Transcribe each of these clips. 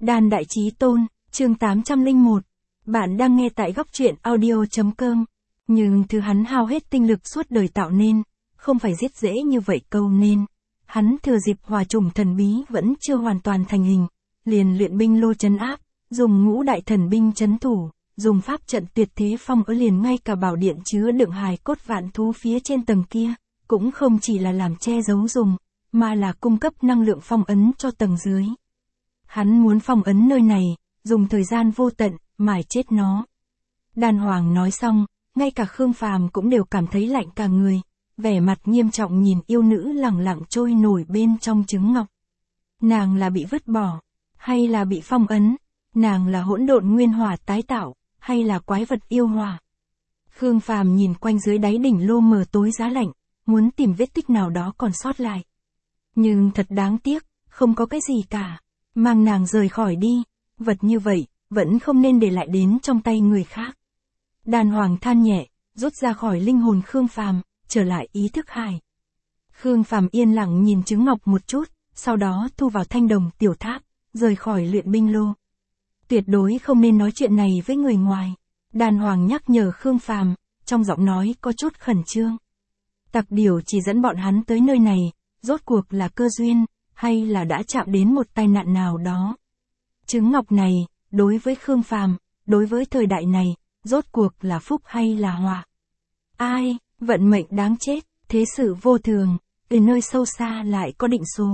Đàn Đại Chí Tôn, chương 801. Bạn đang nghe tại góc truyện audio.com. Nhưng thứ hắn hao hết tinh lực suốt đời tạo nên, không phải giết dễ như vậy câu nên. Hắn thừa dịp hòa trùng thần bí vẫn chưa hoàn toàn thành hình, liền luyện binh lô trấn áp, dùng ngũ đại thần binh trấn thủ, dùng pháp trận tuyệt thế phong ấn liền ngay cả bảo điện chứa đựng hài cốt vạn thú phía trên tầng kia, cũng không chỉ là làm che giấu dùng, mà là cung cấp năng lượng phong ấn cho tầng dưới. Hắn muốn phong ấn nơi này, dùng thời gian vô tận, mài chết nó. Đan Hoàng nói xong, ngay cả Khương Phàm cũng đều cảm thấy lạnh cả người, vẻ mặt nghiêm trọng nhìn yêu nữ lẳng lặng trôi nổi bên trong trứng ngọc. Nàng là bị vứt bỏ, hay là bị phong ấn? Nàng là hỗn độn nguyên hỏa tái tạo, hay là quái vật yêu hỏa? Khương Phàm nhìn quanh dưới đáy đỉnh lô mờ tối giá lạnh, muốn tìm vết tích nào đó còn sót lại. Nhưng thật đáng tiếc, không có cái gì cả. Mang nàng rời khỏi đi, vật như vậy, vẫn không nên để lại đến trong tay người khác. Đan Hoàng than nhẹ, rút ra khỏi linh hồn Khương Phàm, trở lại ý thức hải. Khương Phàm yên lặng nhìn trứng ngọc một chút, sau đó thu vào thanh đồng tiểu tháp, rời khỏi luyện binh lô. Tuyệt đối không nên nói chuyện này với người ngoài. Đan Hoàng nhắc nhở Khương Phàm, trong giọng nói có chút khẩn trương. Tặc điểu chỉ dẫn bọn hắn tới nơi này, rốt cuộc là cơ duyên, hay là đã chạm đến một tai nạn nào đó. Trứng ngọc này, đối với Khương Phàm, đối với thời đại này, rốt cuộc là phúc hay là họa? Ai, vận mệnh đáng chết, thế sự vô thường, từ nơi sâu xa lại có định số.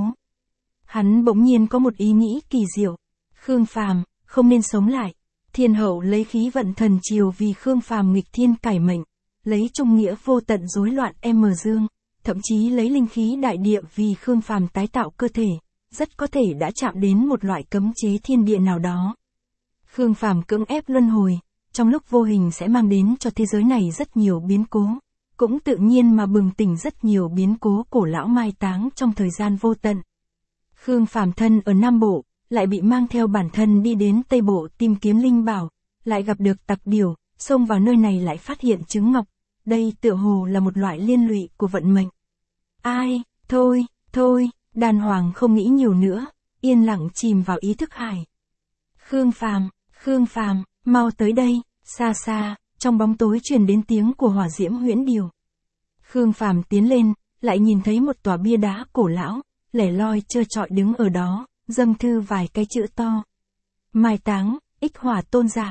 Hắn bỗng nhiên có một ý nghĩ kỳ diệu. Khương Phàm, không nên sống lại. Thiên hậu lấy khí vận thần triều vì Khương Phàm nghịch thiên cải mệnh, lấy trung nghĩa vô tận rối loạn dương, thậm chí lấy linh khí đại địa vì Khương Phàm tái tạo cơ thể, rất có thể đã chạm đến một loại cấm chế thiên địa nào đó. Khương Phàm cưỡng ép luân hồi, trong lúc vô hình sẽ mang đến cho thế giới này rất nhiều biến cố, cũng tự nhiên mà bừng tỉnh rất nhiều biến cố cổ lão mai táng trong thời gian vô tận. Khương Phàm thân ở Nam Bộ, lại bị mang theo bản thân đi đến Tây Bộ tìm kiếm linh bảo, lại gặp được tặc điểu, xông vào nơi này lại phát hiện trứng ngọc. Đây tựa hồ là một loại liên lụy của vận mệnh. Ai, thôi, Đan Hoàng không nghĩ nhiều nữa, yên lặng chìm vào ý thức hải. Khương Phàm, mau tới đây, xa xa, trong bóng tối truyền đến tiếng của hỏa diễm huyễn điều. Khương Phàm tiến lên, lại nhìn thấy một tòa bia đá cổ lão, lẻ loi trơ trọi đứng ở đó, dâng thư vài cái chữ to. Mai táng, Ích Hỏa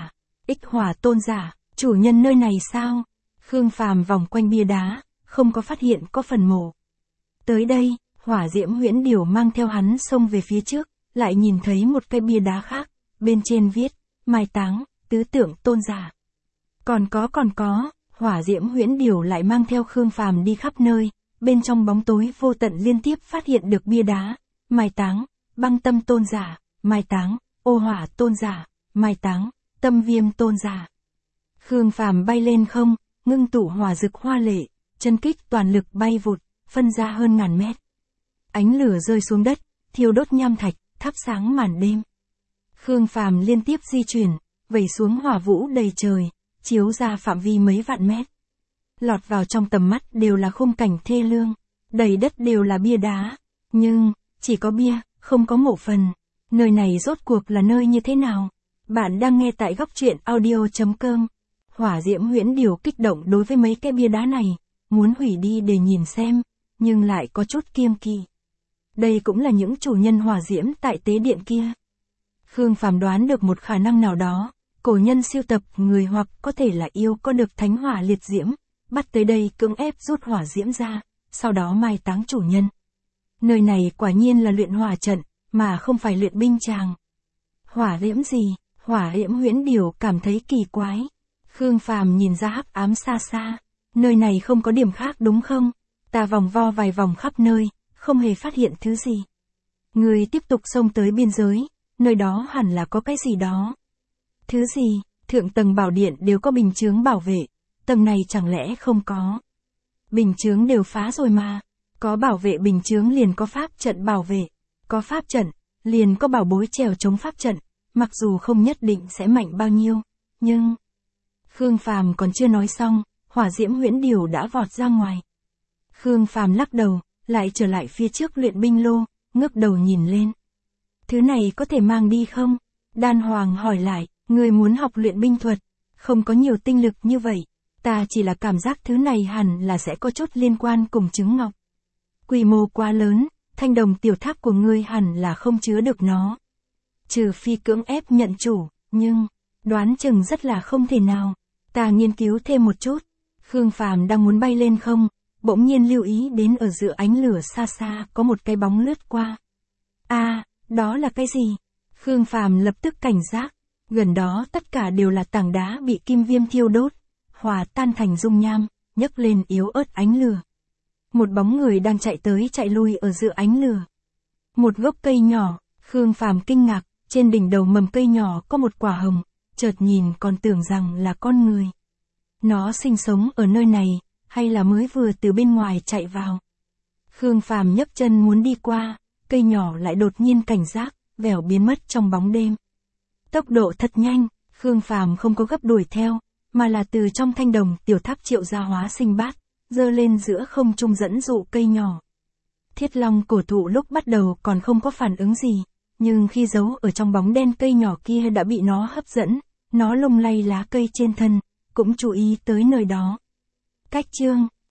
Tôn giả, chủ nhân nơi này sao? Khương Phàm vòng quanh bia đá, không có phát hiện có phần mộ. Tới đây, hỏa diễm huyễn điều mang theo hắn xông về phía trước, lại nhìn thấy một cái bia đá khác, bên trên viết, mai táng, tứ tượng tôn giả. Còn có, hỏa diễm huyễn điều lại mang theo Khương Phàm đi khắp nơi, bên trong bóng tối vô tận liên tiếp phát hiện được bia đá, mai táng, băng tâm tôn giả, mai táng, ô hỏa tôn giả, mai táng, tâm viêm tôn giả. Khương Phàm bay lên không, ngưng tụ hỏa dực hoa lệ, chân kích toàn lực bay vụt, phân ra hơn ngàn mét. Ánh lửa rơi xuống đất, thiêu đốt nham thạch, thắp sáng màn đêm. Khương Phàm liên tiếp di chuyển, vẩy xuống hỏa vũ đầy trời, chiếu ra phạm vi mấy vạn mét. Lọt vào trong tầm mắt đều là khung cảnh thê lương, đầy đất đều là bia đá, nhưng chỉ có bia, không có mộ phần. Nơi này rốt cuộc là nơi như thế nào? Bạn đang nghe tại góc truyện audio.com. Hỏa diễm huyễn điều kích động đối với mấy cái bia đá này, muốn hủy đi để nhìn xem, nhưng lại có chút kiêng kỵ. Đây cũng là những chủ nhân hỏa diễm tại tế điện kia. Khương Phàm đoán được một khả năng nào đó, cổ nhân siêu tập người hoặc có thể là yêu có được thánh hỏa liệt diễm, bắt tới đây cưỡng ép rút hỏa diễm ra, sau đó mai táng chủ nhân. Nơi này quả nhiên là luyện hỏa trận, mà không phải luyện binh tràng. Hỏa diễm gì? Hỏa diễm huyễn điều cảm thấy kỳ quái. Khương Phàm nhìn ra hắc ám xa xa, nơi này không có điểm khác đúng không? Ta vòng vo vài vòng khắp nơi, không hề phát hiện thứ gì. Người tiếp tục xông tới biên giới, nơi đó hẳn là có cái gì đó. Thứ gì? Thượng tầng bảo điện đều có bình chướng bảo vệ, tầng này chẳng lẽ không có? Bình chướng đều phá rồi mà, có bảo vệ bình chướng liền có pháp trận bảo vệ, có pháp trận, liền có bảo bối trèo chống pháp trận, mặc dù không nhất định sẽ mạnh bao nhiêu, nhưng... Khương Phàm còn chưa nói xong, hỏa diễm huyễn điều đã vọt ra ngoài. Khương Phàm lắc đầu, lại trở lại phía trước luyện binh lô, ngước đầu nhìn lên. Thứ này có thể mang đi không? Đan Hoàng hỏi lại, ngươi muốn học luyện binh thuật, không có nhiều tinh lực như vậy, ta chỉ là cảm giác thứ này hẳn là sẽ có chút liên quan cùng trứng ngọc. Quy mô quá lớn, thanh đồng tiểu tháp của ngươi hẳn là không chứa được nó. Trừ phi cưỡng ép nhận chủ, nhưng, đoán chừng rất là không thể nào. Ta nghiên cứu thêm một chút. Khương Phàm đang muốn bay lên không, bỗng nhiên lưu ý đến ở giữa ánh lửa xa xa có một cái bóng lướt qua. Đó là cái gì? Khương Phàm lập tức cảnh giác, gần đó tất cả đều là tảng đá bị kim viêm thiêu đốt, hòa tan thành dung nham, nhấc lên yếu ớt ánh lửa. Một bóng người đang chạy tới chạy lui ở giữa ánh lửa. Một gốc cây nhỏ, Khương Phàm kinh ngạc, trên đỉnh đầu mầm cây nhỏ có một quả hồng, chợt nhìn còn tưởng rằng là con người. Nó sinh sống ở nơi này, hay là mới vừa từ bên ngoài chạy vào? Khương Phàm nhấc chân muốn đi qua, cây nhỏ lại đột nhiên cảnh giác, vèo biến mất trong bóng đêm. Tốc độ thật nhanh, Khương Phàm không có gấp đuổi theo, mà là từ trong thanh đồng tiểu tháp triệu ra hóa sinh bát, giơ lên giữa không trung dẫn dụ cây nhỏ. Thiết Long cổ thụ lúc bắt đầu còn không có phản ứng gì, nhưng khi giấu ở trong bóng đen cây nhỏ kia đã bị nó hấp dẫn, nó lung lay lá cây trên thân, cũng chú ý tới nơi đó. Cách chương